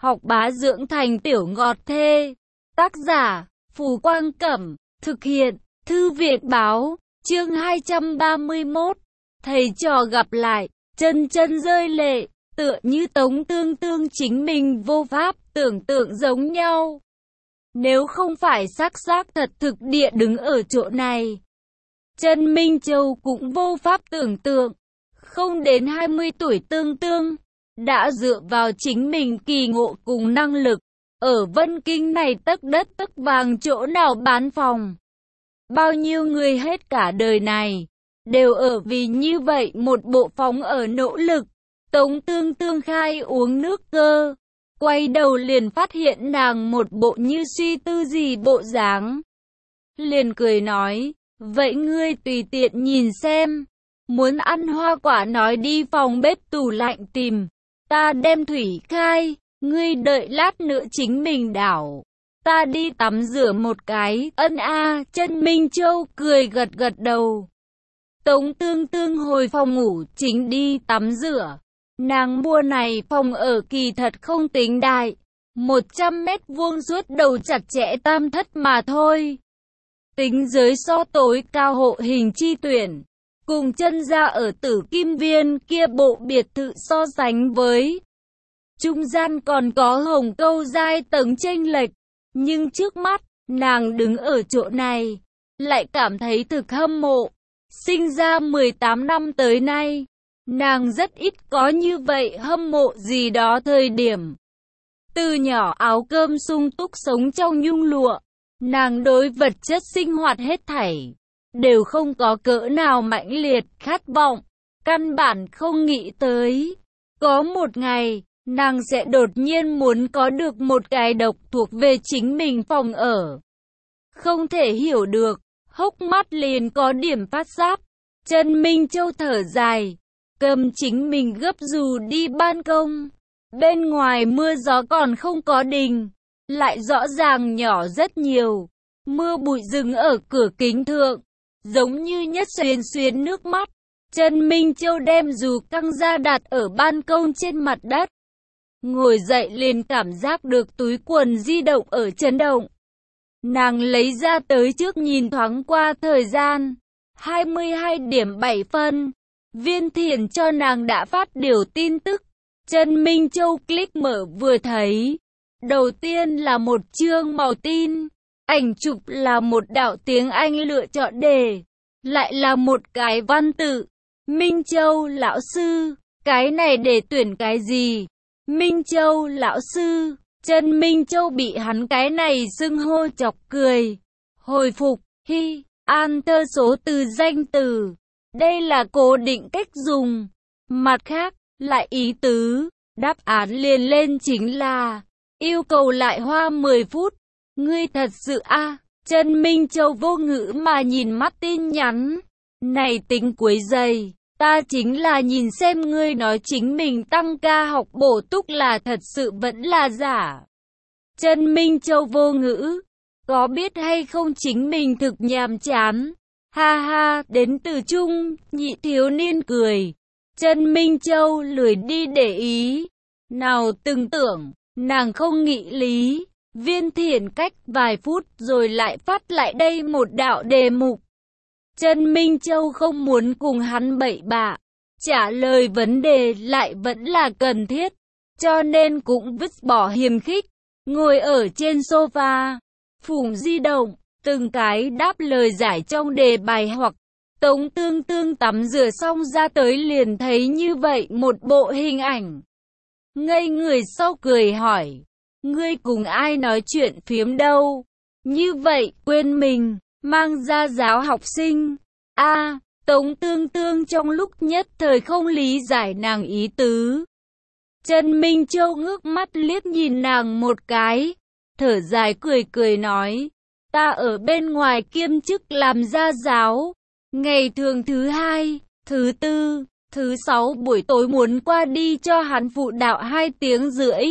học bá dưỡng thành tiểu ngọt thê. Tác giả, Phù Quang Cẩm, thực hiện, Thư viện Báo, chương 231. Thầy trò gặp lại, chân chân rơi lệ, tựa như Tống Tương Tương chính mình vô pháp tưởng tượng giống nhau. Nếu không phải xác thật thực địa đứng ở chỗ này, Trần Minh Châu cũng vô pháp tưởng tượng. Không đến 20 tuổi Tương Tương đã dựa vào chính mình kỳ ngộ cùng năng lực, ở Vân Kinh này tấc đất tấc vàng chỗ nào bán phòng. Bao nhiêu người hết cả đời này đều ở vì như vậy một bộ phóng ở nỗ lực. Tống Tương Tương khai uống nước cơ, quay đầu liền phát hiện nàng một bộ như suy tư gì bộ dáng. Liền cười nói, vậy ngươi tùy tiện nhìn xem, muốn ăn hoa quả nói đi phòng bếp tủ lạnh tìm, ta đem thủy khai, ngươi đợi lát nữa chính mình đảo. Ta đi tắm rửa một cái, ân a. Trần Minh Châu cười gật gật đầu. Tống Tương Tương hồi phòng ngủ chính đi tắm rửa. Nàng mua này phòng ở kỳ thật không tính đại, 100 mét vuông suốt đầu chặt chẽ tam thất mà thôi. Tính giới so tối cao hộ hình chi tuyển, cùng chân ra ở Tử Kim Viên kia bộ biệt thự so sánh với. Trung gian còn có Hồng Câu giai tầng chênh lệch, nhưng trước mắt, nàng đứng ở chỗ này, lại cảm thấy thực hâm mộ. Sinh ra 18 năm tới nay, nàng rất ít có như vậy hâm mộ gì đó thời điểm. Từ nhỏ áo cơm sung túc sống trong nhung lụa, nàng đối vật chất sinh hoạt hết thảy đều không có cỡ nào mãnh liệt khát vọng, căn bản không nghĩ tới có một ngày nàng sẽ đột nhiên muốn có được một cái độc thuộc về chính mình phòng ở. Không thể hiểu được, hốc mắt liền có điểm phát sáp. Trần Minh Châu thở dài, cầm chính mình gấp dù đi ban công. Bên ngoài mưa gió còn không có đình, lại rõ ràng nhỏ rất nhiều. Mưa bụi dừng ở cửa kính thượng, giống như nhất xuyến xuyến nước mắt. Trần Minh Châu đem dù căng ra đặt ở ban công trên mặt đất. Ngồi dậy liền cảm giác được túi quần di động ở chấn động. Nàng lấy ra tới trước nhìn thoáng qua thời gian, 22:07. Viên Thiển cho nàng đã phát điều tin tức. Trần Minh Châu click mở vừa thấy. Đầu tiên là một chương màu tin, ảnh chụp là một đạo tiếng Anh lựa chọn đề, lại là một cái văn tự. Minh Châu lão sư, cái này để tuyển cái gì? Minh Châu lão sư. Trần Minh Châu bị hắn cái này xưng hô chọc cười. Hồi phục, hi, an tơ số từ danh từ. Đây là cố định cách dùng. Mặt khác, lại ý tứ, đáp án liền lên chính là yêu cầu lại hoa 10 phút. Ngươi thật sự a? Trần Minh Châu vô ngữ mà nhìn mắt tin nhắn. Này tính cuối giây. Ta chính là nhìn xem ngươi nói chính mình tăng ca học bổ túc là thật sự vẫn là giả. Trần Minh Châu vô ngữ. Có biết hay không chính mình thực nhàm chán. Ha ha, đến từ Trung, nhị thiếu niên cười. Trần Minh Châu lười đi để ý. Nào từng tưởng, nàng không nghĩ lý. Viên Thiển cách vài phút rồi lại phát lại đây một đạo đề mục. Trần Minh Châu không muốn cùng hắn bậy bạ, trả lời vấn đề lại vẫn là cần thiết, cho nên cũng vứt bỏ hiềm khích, ngồi ở trên sofa, phủng di động, từng cái đáp lời giải trong đề bài hoặc. Tống Tương Tương tắm rửa xong ra tới liền thấy như vậy một bộ hình ảnh. Ngây người sau cười hỏi, ngươi cùng ai nói chuyện phiếm đâu? Như vậy quên mình. Mang ra giáo học sinh. Tống Tương Tương trong lúc nhất thời không lý giải nàng ý tứ. Trần Minh Châu ngước mắt liếc nhìn nàng một cái, thở dài cười cười nói, ta ở bên ngoài kiêm chức làm gia giáo, ngày thường thứ hai, thứ tư, thứ sáu buổi tối muốn qua đi cho hắn phụ đạo 2 tiếng rưỡi.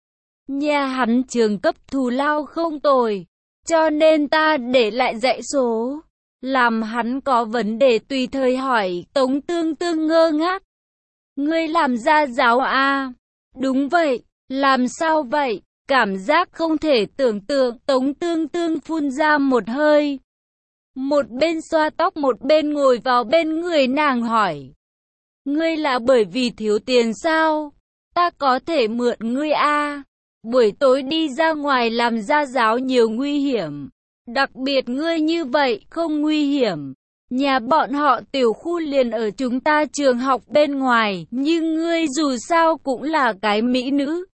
Nhà hắn trường cấp thù lao không tồi, cho nên ta để lại dãy số, làm hắn có vấn đề tùy thời hỏi. Tống Tương Tương ngơ ngác. Ngươi làm gia giáo à? Đúng vậy, Làm sao vậy? Cảm giác không thể tưởng tượng, Tống Tương Tương phun ra một hơi. Một bên xoa tóc một bên ngồi vào bên người nàng hỏi. Ngươi là bởi vì thiếu tiền sao? Ta có thể mượn ngươi à? Buổi tối đi ra ngoài làm gia giáo nhiều nguy hiểm. Đặc biệt ngươi như vậy không nguy hiểm. Nhà bọn họ tiểu khu liền ở chúng ta trường học bên ngoài, nhưng ngươi dù sao cũng là cái mỹ nữ.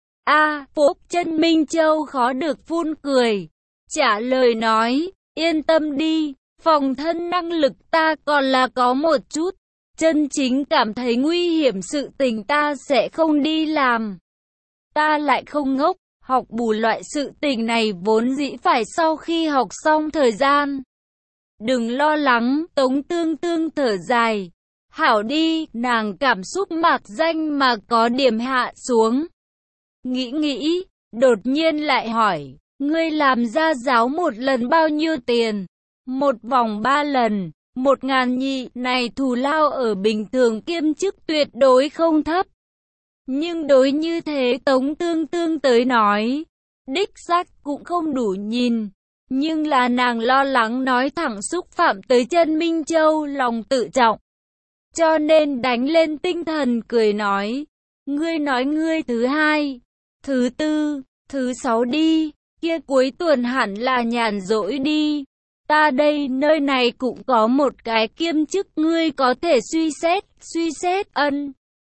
Phúc Chân Minh Châu khó được phun cười. Trả lời nói, yên tâm đi, phòng thân năng lực ta còn là có một chút. Chân chính cảm thấy nguy hiểm sự tình ta sẽ không đi làm. Ta lại không ngốc, học bù loại sự tình này vốn dĩ phải sau khi học xong thời gian. Đừng lo lắng, Tống Tương Tương thở dài. Hảo đi, nàng cảm xúc mạc danh mà có điểm hạ xuống. Nghĩ, đột nhiên lại hỏi, ngươi làm gia giáo một lần bao nhiêu tiền? Một vòng 3 lần, 1.000 nhị, này thù lao ở bình thường kiêm chức tuyệt đối không thấp. Nhưng đối như thế Tống Tương Tương tới nói, đích xác cũng không đủ nhìn. Nhưng là nàng lo lắng nói thẳng xúc phạm tới Chân Minh Châu lòng tự trọng. Cho nên đánh lên tinh thần cười nói, ngươi nói ngươi thứ 2, thứ 4, thứ 6 đi, kia cuối tuần hẳn là nhàn rỗi đi. Ta đây nơi này cũng có một cái kiêm chức ngươi có thể suy xét ân.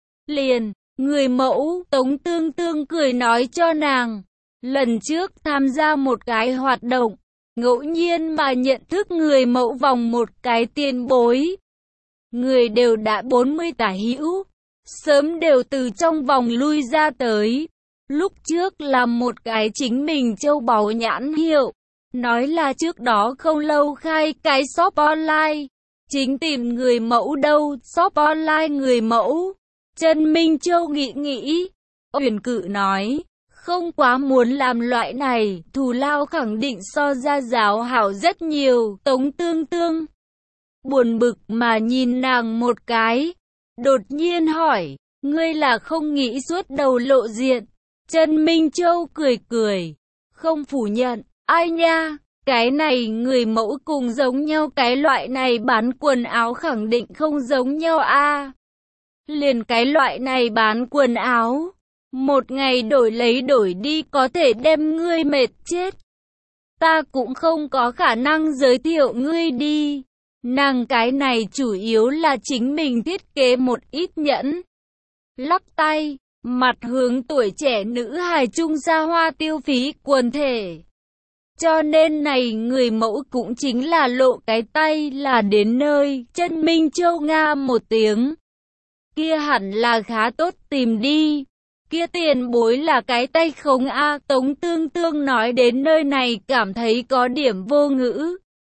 Liền, người mẫu, Tống Tương Tương cười nói cho nàng. Lần trước tham gia một cái hoạt động, ngẫu nhiên mà nhận thức người mẫu vòng một cái tiền bối. Người đều đã 40 tả hữu, sớm đều từ trong vòng lui ra tới. Lúc trước là một cái chính mình châu báu nhãn hiệu. Nói là trước đó không lâu khai cái shop online. Chính tìm người mẫu đâu, shop online người mẫu. Chân Minh Châu nghĩ. Uyển Cự nói, không quá muốn làm loại này, thù lao khẳng định so gia giáo hảo rất nhiều. Tống Tương Tương buồn bực mà nhìn nàng một cái. Đột nhiên hỏi, ngươi là không nghĩ suốt đầu lộ diện. Chân Minh Châu cười, không phủ nhận. Ai nha, cái này người mẫu cùng giống nhau, cái loại này bán quần áo khẳng định không giống nhau a. Liền cái loại này bán quần áo, một ngày đổi lấy đổi đi có thể đem ngươi mệt chết. Ta cũng không có khả năng giới thiệu ngươi đi. Nàng cái này chủ yếu là chính mình thiết kế một ít nhẫn. Lắc tay, mặt hướng tuổi trẻ nữ hài trung gia hoa tiêu phí quần thể. Cho nên này người mẫu cũng chính là lộ cái tay là đến nơi. Chân Minh Châu nga một tiếng. Kia hẳn là khá tốt tìm đi. Kia tiền bối là cái tay không a. Tống Tương Tương nói đến nơi này cảm thấy có điểm vô ngữ.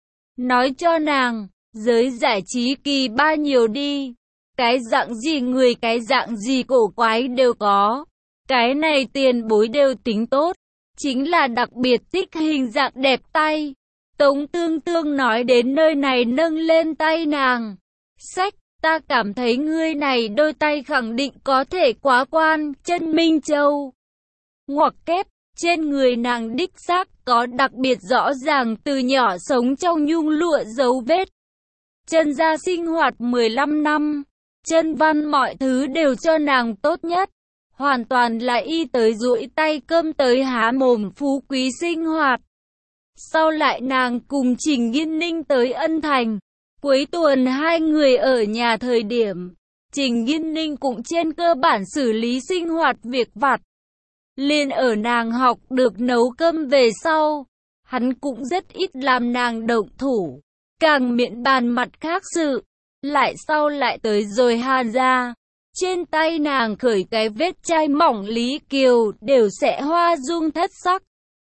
Nói cho nàng, giới giải trí kỳ ba nhiều đi. Cái dạng gì người cái dạng gì cổ quái đều có. Cái này tiền bối đều tính tốt. Chính là đặc biệt thích hình dạng đẹp tay. Tống Tương Tương nói đến nơi này nâng lên tay nàng. Sách, ta cảm thấy ngươi này đôi tay khẳng định có thể quá quan. Chân Minh Châu ngoặc kép, trên người nàng đích xác có đặc biệt rõ ràng từ nhỏ sống trong nhung lụa dấu vết. Chân gia sinh hoạt 15 năm, chân văn mọi thứ đều cho nàng tốt nhất. Hoàn toàn là y tới duỗi tay cơm tới há mồm phú quý sinh hoạt. Sau lại nàng cùng Trình Nghiên Ninh tới Ân Thành. Cuối tuần hai người ở nhà thời điểm, Trình Nghiên Ninh cũng trên cơ bản xử lý sinh hoạt việc vặt. Liền ở nàng học được nấu cơm về sau, hắn cũng rất ít làm nàng động thủ, càng miễn bàn mặt khác sự. Lại sau lại tới rồi Hàn gia. Trên tay nàng khởi cái vết chai mỏng Lý Kiều đều sẽ hoa dung thất sắc.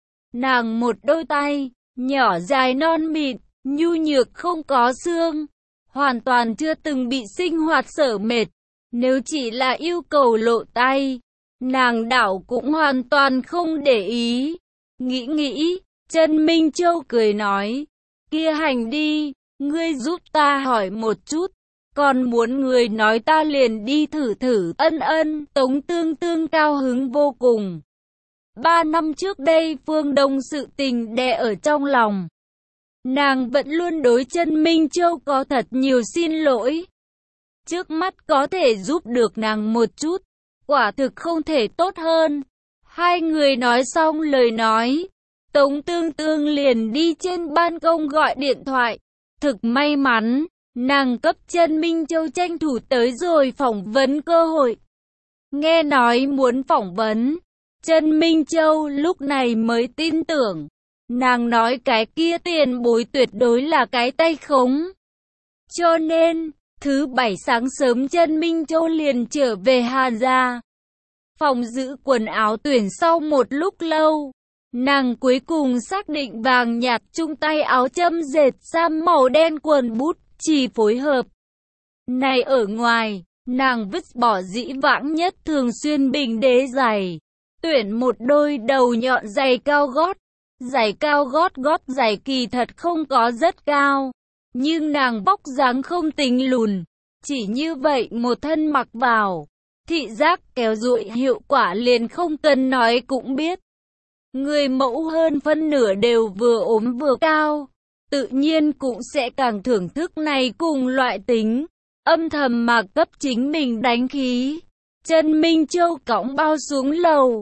Nàng một đôi tay, nhỏ dài non mịn, nhu nhược không có xương, hoàn toàn chưa từng bị sinh hoạt sở mệt. Nếu chỉ là yêu cầu lộ tay, nàng đảo cũng hoàn toàn không để ý. Nghĩ, Chân Minh Châu cười nói, kia hành đi, ngươi giúp ta hỏi một chút. Còn muốn người nói ta liền đi thử thử, Tống Tương Tương cao hứng vô cùng. 3 năm trước đây Phương Đông sự tình đè ở trong lòng. Nàng vẫn luôn đối Chân Minh Châu có thật nhiều xin lỗi. Trước mắt có thể giúp được nàng một chút, quả thực không thể tốt hơn. Hai người nói xong lời nói, Tống Tương Tương liền đi trên ban công gọi điện thoại. Thực may mắn, nàng cấp Chân Minh Châu tranh thủ tới rồi phỏng vấn cơ hội. Nghe nói muốn phỏng vấn, Chân Minh Châu lúc này mới tin tưởng. Nàng nói cái kia tiền bối tuyệt đối là cái tay khống. Cho nên, thứ Bảy sáng sớm Chân Minh Châu liền trở về Hàn gia. Phòng giữ quần áo tuyển sau một lúc lâu, nàng cuối cùng xác định vàng nhạt chung tay áo châm dệt sam màu đen quần bút chỉ phối hợp. Này ở ngoài, nàng vứt bỏ dĩ vãng nhất thường xuyên bình đế giày, tuyển một đôi đầu nhọn giày cao gót. Giày cao gót giày kỳ thật không có rất cao, nhưng nàng vóc dáng không tính lùn, chỉ như vậy một thân mặc vào, thị giác kéo duỗi hiệu quả liền không cần nói cũng biết. Người mẫu hơn phân nửa đều vừa ốm vừa cao, tự nhiên cũng sẽ càng thưởng thức này cùng loại tính, âm thầm mà cấp chính mình đánh khí. Chân Minh Châu cõng bao xuống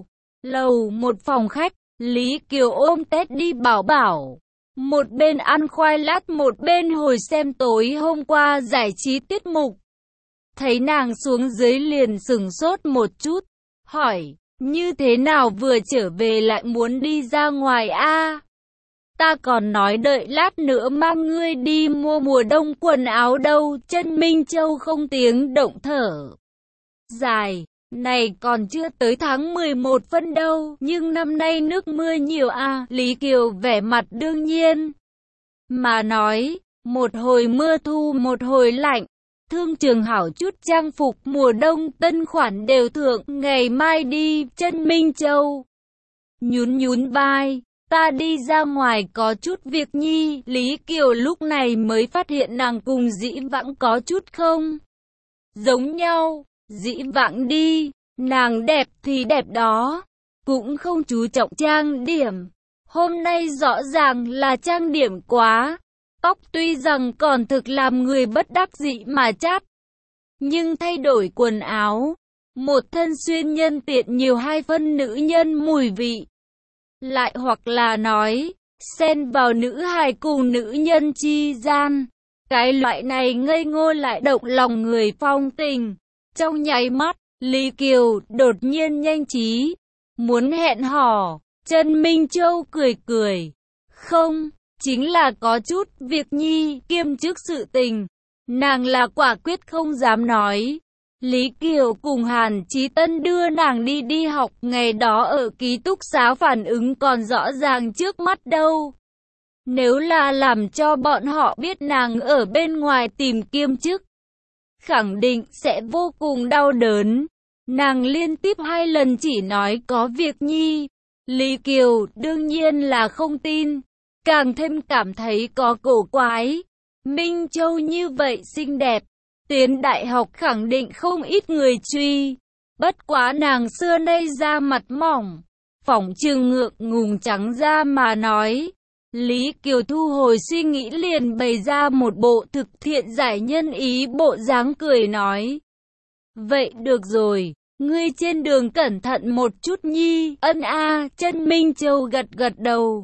lầu một phòng khách. Lý Kiều ôm Teddy bảo bảo, một bên ăn khoai lát một bên hồi xem tối hôm qua giải trí tiết mục. Thấy nàng xuống dưới liền sửng sốt một chút, hỏi, như thế nào vừa trở về lại muốn đi ra ngoài a? Ta còn nói đợi lát nữa mang ngươi đi mua mùa đông quần áo đâu. Chân Minh Châu không tiếng động thở dài. Này còn chưa tới tháng 11 phân đâu, nhưng năm nay nước mưa nhiều à, Lý Kiều vẻ mặt đương nhiên mà nói, một hồi mưa thu một hồi lạnh, thương trường hảo chút trang phục mùa đông tân khoản đều thượng, ngày mai đi. Chân Minh Châu nhún vai, ta đi ra ngoài có chút việc nhi. Lý Kiều lúc này mới phát hiện nàng cùng dĩ vãng có chút không giống nhau. Dĩ vãng đi, nàng đẹp thì đẹp đó, cũng không chú trọng trang điểm. Hôm nay rõ ràng là trang điểm quá, tóc tuy rằng còn thực làm người bất đắc dĩ mà chát, nhưng thay đổi quần áo, một thân xuyên nhân tiện nhiều hai phân nữ nhân mùi vị. Lại hoặc là nói, xen vào nữ hài cùng nữ nhân chi gian, cái loại này ngây ngô lại động lòng người phong tình. Trong nháy mắt, Lý Kiều đột nhiên nhanh trí, muốn hẹn hò. Chân Minh Châu cười, không, chính là có chút việc nhi kiêm chức sự tình. Nàng là quả quyết không dám nói. Lý Kiều cùng Hàn Chí Tân đưa nàng đi học, ngày đó ở ký túc xá phản ứng còn rõ ràng trước mắt đâu. Nếu là làm cho bọn họ biết nàng ở bên ngoài tìm kiêm chức, khẳng định sẽ vô cùng đau đớn. Nàng liên tiếp 2 lần chỉ nói có việc nhi. Lý Kiều đương nhiên là không tin, càng thêm cảm thấy có cổ quái. Minh Châu như vậy xinh đẹp, tiến đại học khẳng định không ít người truy. Bất quá nàng xưa nay da mặt mỏng, phỏng chừng ngượng ngùng trắng da mà nói. Lý Kiều thu hồi suy nghĩ liền bày ra một bộ thực thiện giải nhân ý bộ dáng cười nói. Vậy được rồi, ngươi trên đường cẩn thận một chút nhi. Chân Minh Châu gật đầu.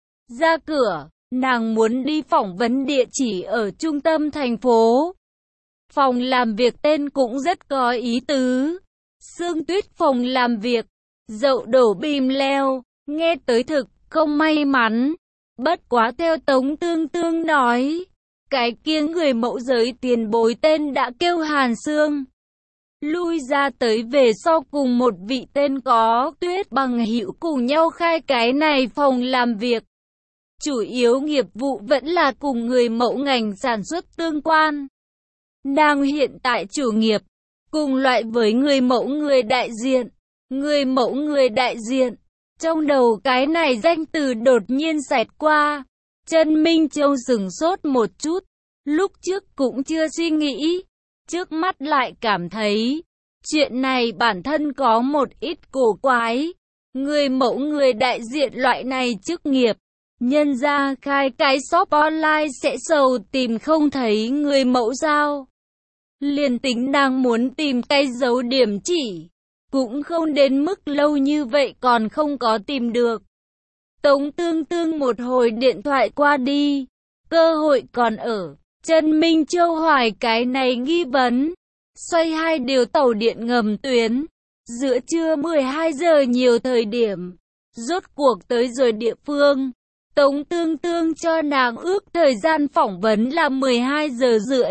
Ra cửa, nàng muốn đi phỏng vấn địa chỉ ở trung tâm thành phố. Phòng làm việc tên cũng rất có ý tứ. Sương Tuyết phòng làm việc, dậu đổ bìm leo, nghe tới thực không may mắn. Bất quá theo Tống Tương Tương nói, cái kia người mẫu giới tiền bối tên đã kêu Hàn Sương. Lui ra tới về sau cùng một vị tên có Tuyết bằng hữu cùng nhau khai cái này phòng làm việc. Chủ yếu nghiệp vụ vẫn là cùng người mẫu ngành sản xuất tương quan. Nàng hiện tại chủ nghiệp, cùng loại với người mẫu người đại diện. Người mẫu người đại diện. Trong đầu cái này danh từ đột nhiên xẹt qua. Chân Minh Châu sửng sốt một chút. Lúc trước cũng chưa suy nghĩ, trước mắt lại cảm thấy chuyện này bản thân có một ít cổ quái. Người mẫu người đại diện loại này chức nghiệp, nhân ra khai cái shop online sẽ sầu tìm không thấy người mẫu sao? Liền tính nàng muốn tìm cái dấu điểm chỉ, cũng không đến mức lâu như vậy còn không có tìm được. Tống Tương Tương một hồi điện thoại qua đi, cơ hội còn ở. Trần Minh Châu hoài cái này nghi vấn, xoay 2 điều tàu điện ngầm tuyến. Giữa trưa 12 giờ nhiều thời điểm, rốt cuộc tới rồi địa phương. Tống Tương Tương cho nàng ước thời gian phỏng vấn là 12 giờ rưỡi.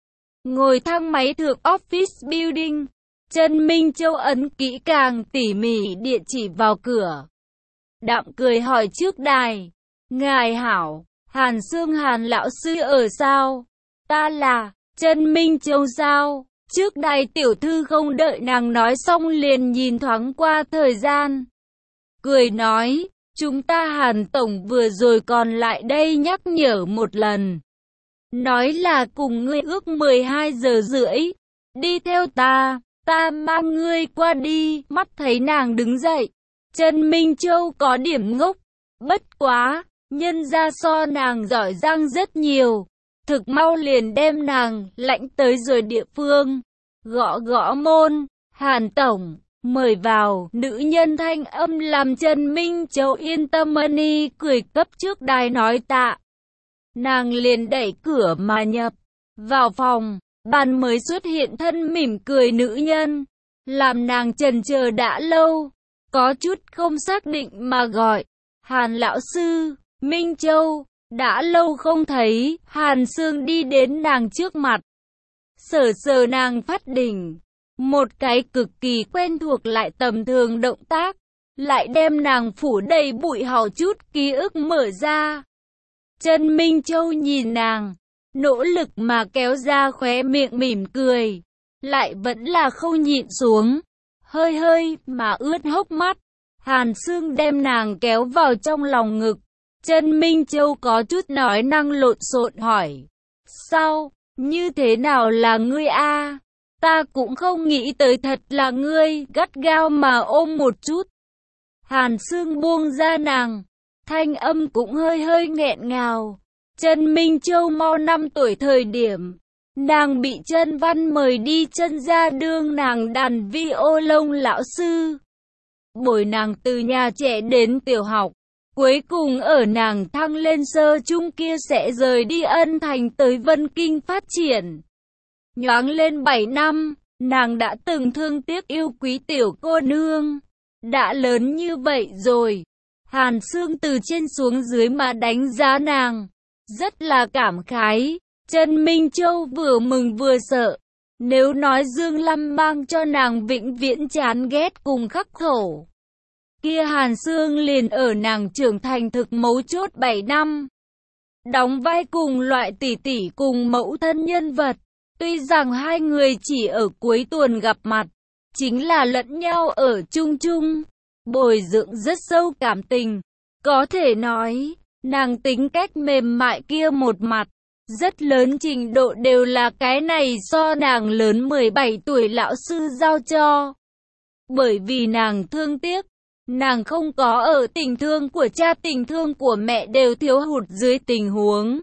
Ngồi thang máy thượng office building, Trần Minh Châu ấn kỹ càng tỉ mỉ địa chỉ vào cửa. Đạm cười hỏi trước đài, ngài hảo, Hàn Sương Hàn lão sư ở sao? Ta là Trần Minh Châu sao? Trước đài tiểu thư không đợi nàng nói xong liền nhìn thoáng qua thời gian. Cười nói, chúng ta Hàn Tổng vừa rồi còn lại đây nhắc nhở một lần. Nói là cùng ngươi ước 12 giờ rưỡi. Đi theo ta mang ngươi qua đi. Mắt thấy nàng đứng dậy, Trần Minh Châu có điểm ngốc. Bất quá, nhân ra so nàng giỏi giang rất nhiều. Thực mau liền đem nàng lãnh tới rồi địa phương. Gõ gõ môn, Hàn Tổng, mời vào. Nữ nhân thanh âm làm Trần Minh Châu yên tâm ni cười cấp trước đài nói tạ. Nàng liền đẩy cửa mà nhập vào phòng. Bàn mới xuất hiện thân mỉm cười nữ nhân, làm nàng chần chờ đã lâu, có chút không xác định mà gọi. Hàn lão sư, Minh Châu, đã lâu không thấy. Hàn Sương đi đến nàng trước mặt, sờ sờ nàng phát đỉnh, một cái cực kỳ quen thuộc lại tầm thường động tác, lại đem nàng phủ đầy bụi hào chút ký ức mở ra. Trần Minh Châu nhìn nàng, nỗ lực mà kéo ra khóe miệng mỉm cười, lại vẫn là không nhịn xuống, hơi mà ướt hốc mắt. Hàn Sương đem nàng kéo vào trong lòng ngực. Trần Minh Châu có chút nói năng lộn xộn hỏi, sao, như thế nào là ngươi a? Ta cũng không nghĩ tới thật là ngươi, gắt gao mà ôm một chút. Hàn Sương buông ra nàng, thanh âm cũng hơi nghẹn ngào. Trần Minh Châu mau 5 tuổi thời điểm, nàng bị Trần Văn mời đi Trần gia đương nàng đàn violon lão sư. Bồi nàng từ nhà trẻ đến tiểu học, cuối cùng ở nàng thăng lên sơ trung kia sẽ rời đi Ân Thành tới Vân Kinh phát triển. Nhoáng lên 7 năm, nàng đã từng thương tiếc yêu quý tiểu cô nương. Đã lớn như vậy rồi. Hàn Sương từ trên xuống dưới mà đánh giá nàng, rất là cảm khái. Trần Minh Châu vừa mừng vừa sợ. Nếu nói Dương Lâm mang cho nàng vĩnh viễn chán ghét cùng khắc khổ, kia Hàn Sương liền ở nàng trưởng thành thực mấu chốt 7 năm. Đóng vai cùng loại tỷ tỷ cùng mẫu thân nhân vật. Tuy rằng hai người chỉ ở cuối tuần gặp mặt, chính là lẫn nhau ở chung chung, bồi dưỡng rất sâu cảm tình. Có thể nói, nàng tính cách mềm mại kia một mặt, rất lớn trình độ đều là cái này do nàng lớn 17 tuổi lão sư giao cho. Bởi vì nàng thương tiếc, nàng không có ở tình thương của cha tình thương của mẹ đều thiếu hụt dưới tình huống.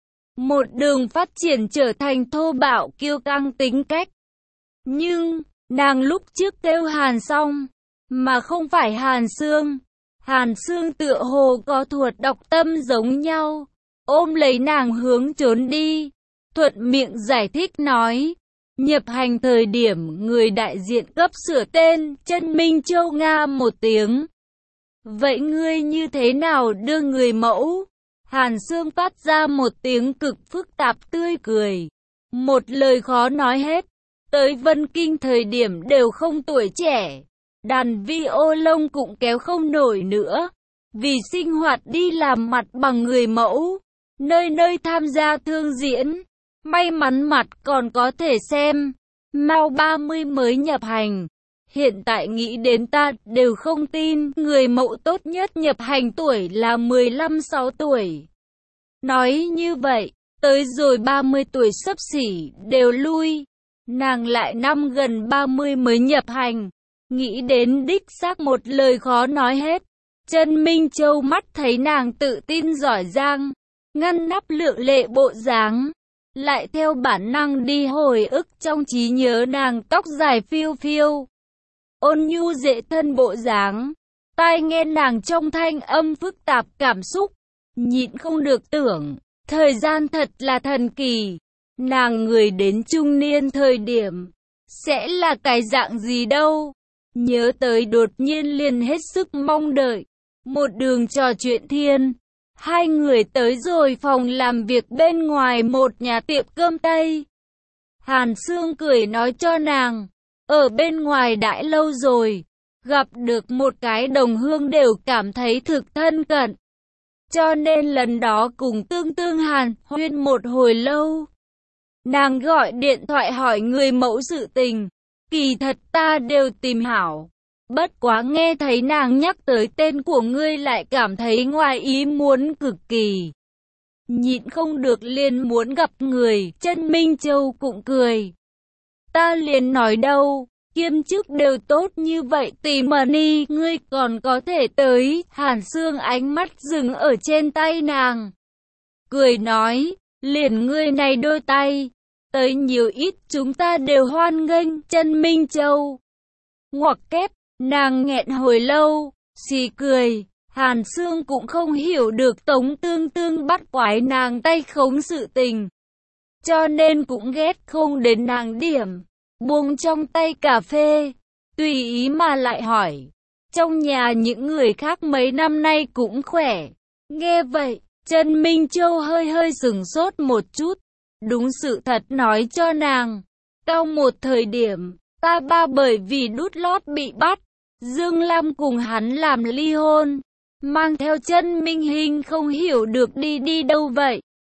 Một đường phát triển trở thành thô bạo kiêu căng tính cách. Nhưng, nàng lúc trước kêu Hàn Song, mà không phải Hàn Sương. Hàn Sương tựa hồ có thuật đọc tâm giống nhau, ôm lấy nàng hướng trốn đi. Thuận miệng giải thích nói, nhập hành thời điểm người đại diện cấp sửa tên, Trần Minh Châu nga một tiếng. Vậy ngươi như thế nào đưa người mẫu? Hàn Sương phát ra một tiếng cực phức tạp tươi cười. Một lời khó nói hết. Tới Vân Kinh thời điểm đều không tuổi trẻ. Đàn violon cũng kéo không nổi nữa. Vì sinh hoạt đi làm mặt bằng người mẫu. Nơi nơi tham gia thương diễn. May mắn mặt còn có thể xem. Mau 30 mới nhập hành. Hiện tại nghĩ đến ta đều không tin, người mẫu tốt nhất nhập hành tuổi là 15-6 tuổi. Nói như vậy, tới rồi 30 tuổi xấp xỉ, đều lui. nàng lại năm gần 30 mới nhập hành. Nghĩ đến đích xác một lời khó nói hết. Trần Minh Châu mắt thấy nàng tự tin giỏi giang, ngăn nắp lượng lệ bộ dáng, lại theo bản năng đi hồi ức trong trí nhớ nàng tóc dài phiêu phiêu, ôn nhu dễ thân bộ dáng. Tai nghe nàng trong thanh âm phức tạp cảm xúc, nhịn không được tưởng, thời gian thật là thần kỳ. Nàng người đến trung niên thời điểm, sẽ là cái dạng gì đâu. Nhớ tới đột nhiên liền hết sức mong đợi. Một đường trò chuyện thiên, hai người tới rồi phòng làm việc bên ngoài một nhà tiệm cơm Tây. Hàn Sương cười nói cho nàng, ở bên ngoài đã lâu rồi, gặp được một cái đồng hương đều cảm thấy thực thân cận. Cho nên lần đó cùng Tương hàn huyên một hồi lâu. Nàng gọi điện thoại hỏi người mẫu sự tình, kỳ thật ta đều tìm hảo. Bất quá nghe thấy nàng nhắc tới tên của ngươi lại cảm thấy ngoài ý muốn cực kỳ. Nhịn không được liền muốn gặp người, Trần Minh Châu cũng cười. Ta liền nói đâu, kiêm chức đều tốt như vậy tỉ mỉ, ngươi còn có thể tới. Hàn Sương ánh mắt dừng ở trên tay nàng. Cười nói, liền ngươi này đôi tay, tới nhiều ít chúng ta đều hoan nghênh. Trần Minh Châu ngoặc kép, nàng nghẹn hồi lâu, xì cười. Hàn Sương cũng không hiểu được Tống Tương bắt quái nàng tay khống sự tình, cho nên cũng ghét không đến nàng điểm. Buông trong tay cà phê, tùy ý mà lại hỏi, trong nhà những người khác mấy năm nay cũng khỏe. Nghe vậy, Trần Minh Châu hơi sửng sốt một chút. Đúng sự thật nói cho nàng, sau một thời điểm, ta ba bởi vì đút lót bị bắt, Dương Lam cùng hắn làm ly hôn, mang theo Trần Minh Hinh không hiểu được đi đâu vậy.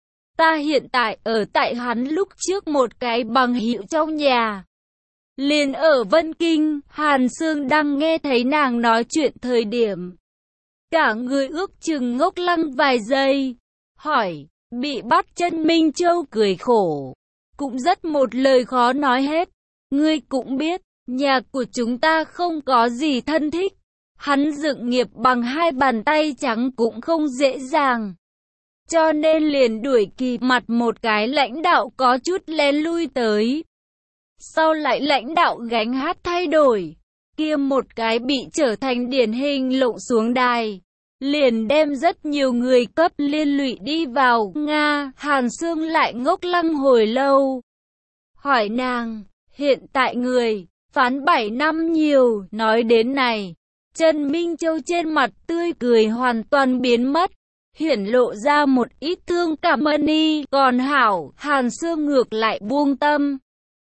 Ta hiện tại ở tại hắn lúc trước một cái bằng hữu trong nhà, liền ở Vân Kinh. Hàn Sương đang nghe thấy nàng nói chuyện thời điểm, cả người ước chừng ngốc lăng vài giây, hỏi, bị bắt? Trần Minh Châu cười khổ, cũng rất một lời khó nói hết. Ngươi cũng biết, nhà của chúng ta không có gì thân thích, hắn dựng nghiệp bằng hai bàn tay trắng cũng không dễ dàng, cho nên liền đuổi kịp mặt một cái lãnh đạo có chút lén lui tới. Sau lại lãnh đạo gánh hát thay đổi, kia một cái bị trở thành điển hình lộng xuống đài, liền đem rất nhiều người cấp liên lụy đi vào. Nga, Hàn Sương lại ngốc lăng hồi lâu, hỏi nàng, hiện tại người phán 7 năm nhiều. Nói đến này, Trần Minh Châu trên mặt tươi cười hoàn toàn biến mất, hiển lộ ra một ít thương cảm. Còn hảo. Hàn Sương ngược lại buông tâm,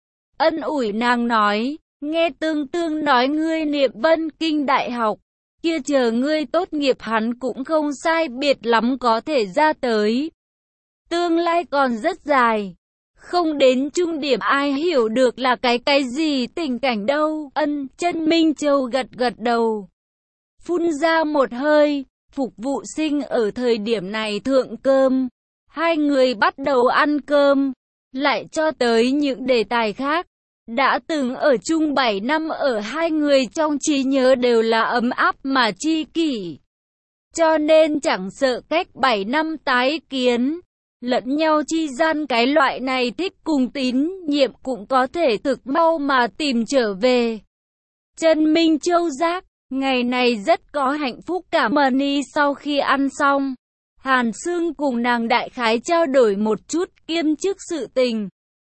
ân ủi nàng nói, nghe Tương nói ngươi niệm Vân Kinh Đại học, kia chờ ngươi tốt nghiệp hắn cũng không sai biệt lắm có thể ra tới. Tương lai còn rất dài, không đến trung điểm ai hiểu được là cái gì tình cảnh đâu. Ân. Trần Minh Châu gật đầu, phun ra một hơi. Phục vụ sinh ở thời điểm này thượng cơm, hai người bắt đầu ăn cơm, lại cho tới những đề tài khác. Đã từng ở chung 7 năm ở hai người trong trí nhớ đều là ấm áp mà chi kỷ, cho nên chẳng sợ cách 7 năm tái kiến, lẫn nhau chi gian cái loại này thích cùng tín nhiệm cũng có thể thực mau mà tìm trở về. Trần Minh Châu giác, ngày này rất có hạnh phúc cảm. Sau khi ăn xong, Hàn Sương cùng nàng đại khái trao đổi một chút kiêm chức sự tình.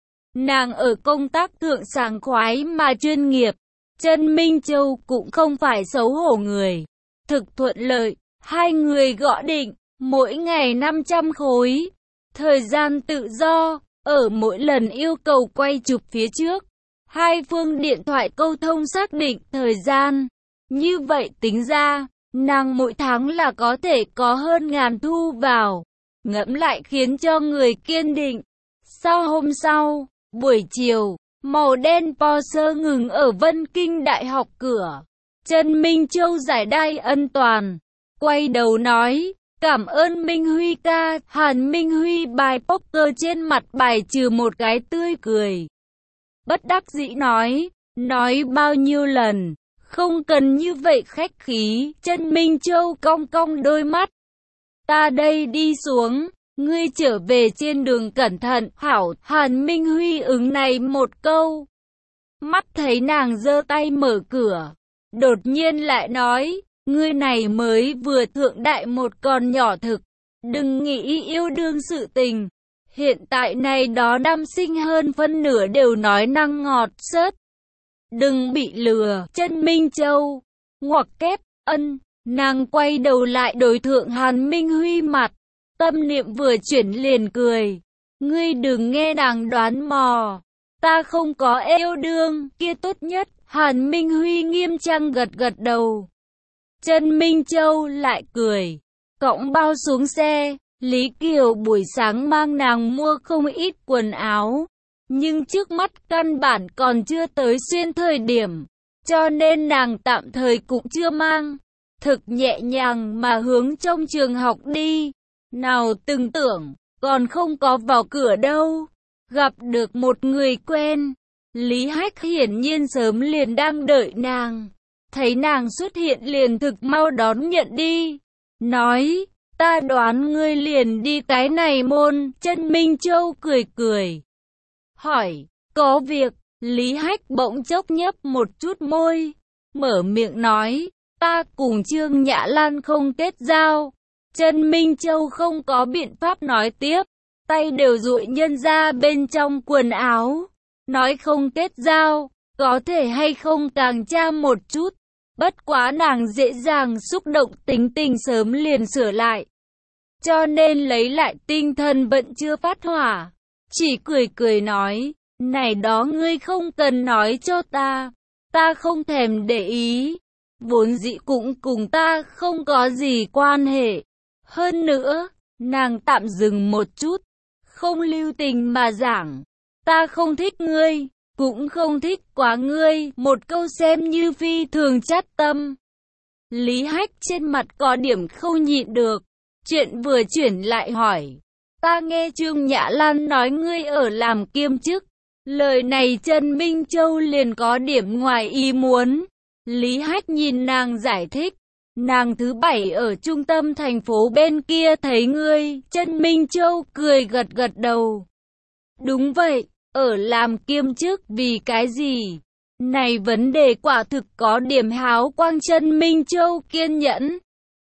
Nàng ở công tác thượng sảng khoái mà chuyên nghiệp, Trần Minh Châu cũng không phải xấu hổ người, thực thuận lợi. Hai người gõ định, mỗi ngày 500 khối, thời gian tự do, ở mỗi lần yêu cầu quay chụp phía trước, hai phương điện thoại câu thông xác định thời gian. Như vậy tính ra, nàng mỗi tháng là có thể có hơn 1000 thu vào, ngẫm lại khiến cho người kiên định. Sau hôm sau, buổi chiều, màu đen Porsche ngừng ở Vân Kinh Đại học cửa. Trần Minh Châu giải đai ân toàn, quay đầu nói, cảm ơn Minh Huy ca. Hàn Minh Huy bài poker trên mặt bài trừ một cái tươi cười. bất đắc dĩ nói bao nhiêu lần, không cần như vậy khách khí. Chân Minh Châu cong cong đôi mắt. Ta đây đi xuống, ngươi trở về trên đường cẩn thận. Hảo. Hàn Minh Huy ứng này một câu. Mắt thấy nàng giơ tay mở cửa, đột nhiên lại nói, ngươi này mới vừa thượng đại một con nhỏ thực, đừng nghĩ yêu đương sự tình. Hiện tại này đó nam sinh hơn phân nửa đều nói năng ngọt sớt. Đừng bị lừa. Chân Minh Châu ngoặc kép. Ân. Nàng quay đầu lại đối thượng Hàn Minh Huy mặt, tâm niệm vừa chuyển liền cười. Ngươi đừng nghe nàng đoán mò, ta không có yêu đương, kia tốt nhất. Hàn Minh Huy nghiêm trang gật gật đầu. Chân Minh Châu lại cười, cõng bao xuống xe. Lý Kiều buổi sáng mang nàng mua không ít quần áo, nhưng trước mắt căn bản còn chưa tới xuyên thời điểm, cho nên nàng tạm thời cũng chưa mang. Thực nhẹ nhàng mà hướng trong trường học đi. Nào từng tưởng, còn không có vào cửa đâu, gặp được một người quen. Lý Hách hiển nhiên sớm liền đang đợi nàng, thấy nàng xuất hiện liền thực mau đón nhận đi, nói, ta đoán ngươi liền đi cái này môn. Chân Minh Châu cười cười, hỏi, có việc? Lý Hách bỗng chốc nhấp một chút môi, mở miệng nói, ta cùng Trương Nhã Lan không kết giao. Chân Minh Châu không có biện pháp nói tiếp, tay đều duỗi nhân ra bên trong quần áo, nói không kết giao, có thể hay không càng tra một chút. Bất quá nàng dễ dàng xúc động tính tình sớm liền sửa lại, cho nên lấy lại tinh thần vẫn chưa phát hỏa, chỉ cười cười nói, này đó ngươi không cần nói cho ta không thèm để ý, vốn dĩ cũng cùng ta không có gì quan hệ. Hơn nữa, nàng tạm dừng một chút, không lưu tình mà giảng, ta không thích ngươi, cũng không thích quá ngươi, một câu xem như phi thường chát tâm. Lý Hách trên mặt có điểm không nhịn được, chuyện vừa chuyển lại hỏi, ta nghe Trương Nhã Lan nói ngươi ở làm kiêm chức. Lời này Chân Minh Châu liền có điểm ngoài ý muốn. Lý Hách nhìn nàng giải thích, nàng thứ bảy ở trung tâm thành phố bên kia thấy ngươi. Chân Minh Châu cười gật gật đầu. Đúng vậy, ở làm kiêm chức vì cái gì? Này vấn đề quả thực có điểm háo quang. Chân Minh Châu kiên nhẫn.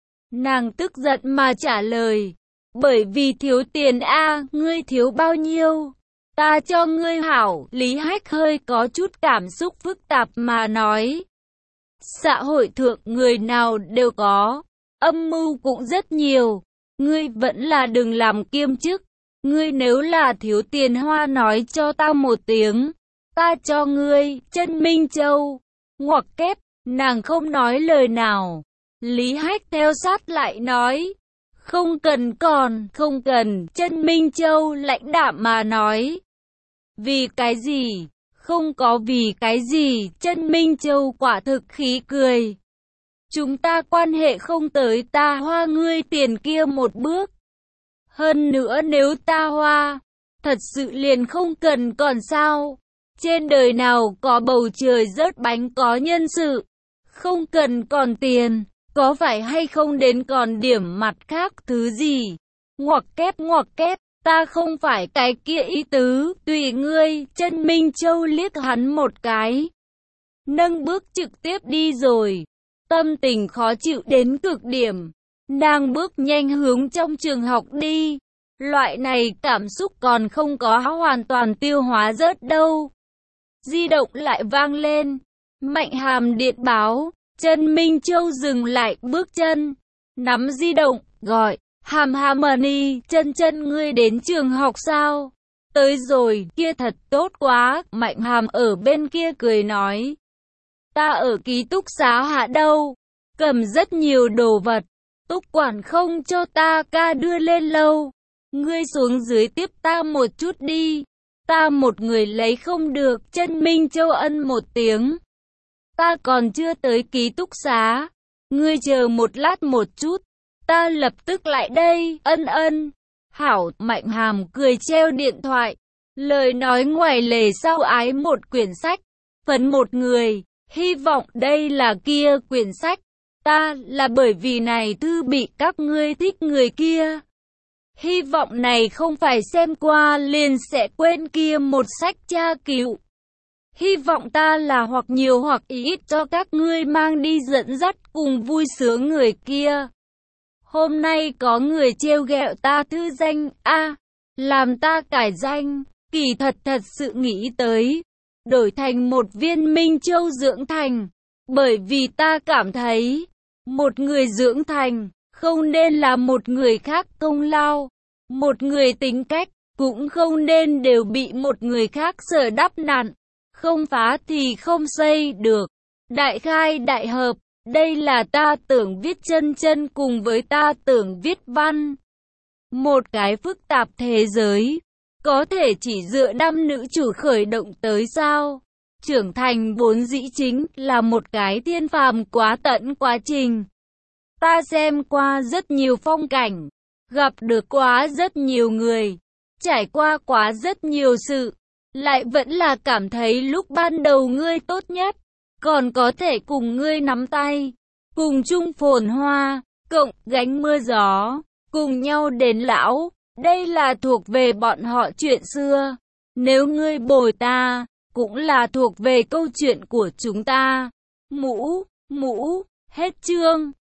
Nàng tức giận mà trả lời, bởi vì thiếu tiền a. Ngươi thiếu bao nhiêu? Ta cho ngươi hảo. Lý Hách hơi có chút cảm xúc phức tạp mà nói, xã hội thượng người nào đều có, âm mưu cũng rất nhiều, ngươi vẫn là đừng làm kiêm chức. Ngươi nếu là thiếu tiền hoa nói cho ta một tiếng, ta cho ngươi. Chân Minh Châu ngoặc kép, nàng không nói lời nào. Lý Hách theo sát lại nói, không cần còn, không cần. Chân Minh Châu lãnh đạm mà nói, vì cái gì? Không có vì cái gì. Chân Minh Châu quả thực khí cười. Chúng ta quan hệ không tới ta hoa ngươi tiền kia một bước. Hơn nữa nếu ta hoa, thật sự liền không cần còn sao. Trên đời nào có bầu trời rớt bánh có nhân sự. Không cần còn tiền, có phải hay không đến còn điểm mặt khác thứ gì? Ngoặc kép, ta không phải cái kia ý tứ, tùy ngươi. Chân Minh Châu liếc hắn một cái, nâng bước trực tiếp đi rồi. Tâm tình khó chịu đến cực điểm, nàng bước nhanh hướng trong trường học đi. Loại này cảm xúc còn không có hoàn toàn tiêu hóa rớt đâu. Di động lại vang lên, Mạnh Hàm điện báo. Chân Minh Châu dừng lại bước chân, nắm di động, gọi, Hàm Harmony, chân ngươi đến trường học sao? Tới rồi, kia thật tốt quá. Mạnh Hàm ở bên kia cười nói, ta ở ký túc xá hạ đâu, cầm rất nhiều đồ vật, túc quản không cho ta ca đưa lên lâu, ngươi xuống dưới tiếp ta một chút đi, ta một người lấy không được. Chân Minh Châu ân một tiếng, ta còn chưa tới ký túc xá, ngươi chờ một lát một chút, ta lập tức lại đây. Ân. Hảo. Mạnh Hàm cười treo điện thoại. Lời nói ngoài lề sau ái một quyển sách. Phần một người, hy vọng đây là kia quyển sách. Ta là bởi vì này thư bị các ngươi thích người kia. Hy vọng này không phải xem qua liền sẽ quên kia một sách tra cứu. Hy vọng ta là hoặc nhiều hoặc ít cho các ngươi mang đi dẫn dắt cùng vui sướng người kia. Hôm nay có người trêu ghẹo ta thư danh làm ta cải danh, kỳ thật sự nghĩ tới, đổi thành một viên minh châu dưỡng thành, bởi vì ta cảm thấy, một người dưỡng thành, không nên là một người khác công lao, một người tính cách, cũng không nên đều bị một người khác sở đắp nặn, không phá thì không xây được, đại khai đại hợp. Đây là ta tưởng viết chân cùng với ta tưởng viết văn. Một cái phức tạp thế giới, có thể chỉ dựa nam nữ chủ khởi động tới sao? Trưởng thành vốn dĩ chính là một cái thiên phàm quá tận quá trình. Ta xem qua rất nhiều phong cảnh, gặp được quá rất nhiều người, trải qua quá rất nhiều sự, lại vẫn là cảm thấy lúc ban đầu ngươi tốt nhất. Còn có thể cùng ngươi nắm tay, cùng chung phồn hoa, cộng gánh mưa gió, cùng nhau đến lão, đây là thuộc về bọn họ chuyện xưa. Nếu ngươi bồi ta, cũng là thuộc về câu chuyện của chúng ta. Hết chương.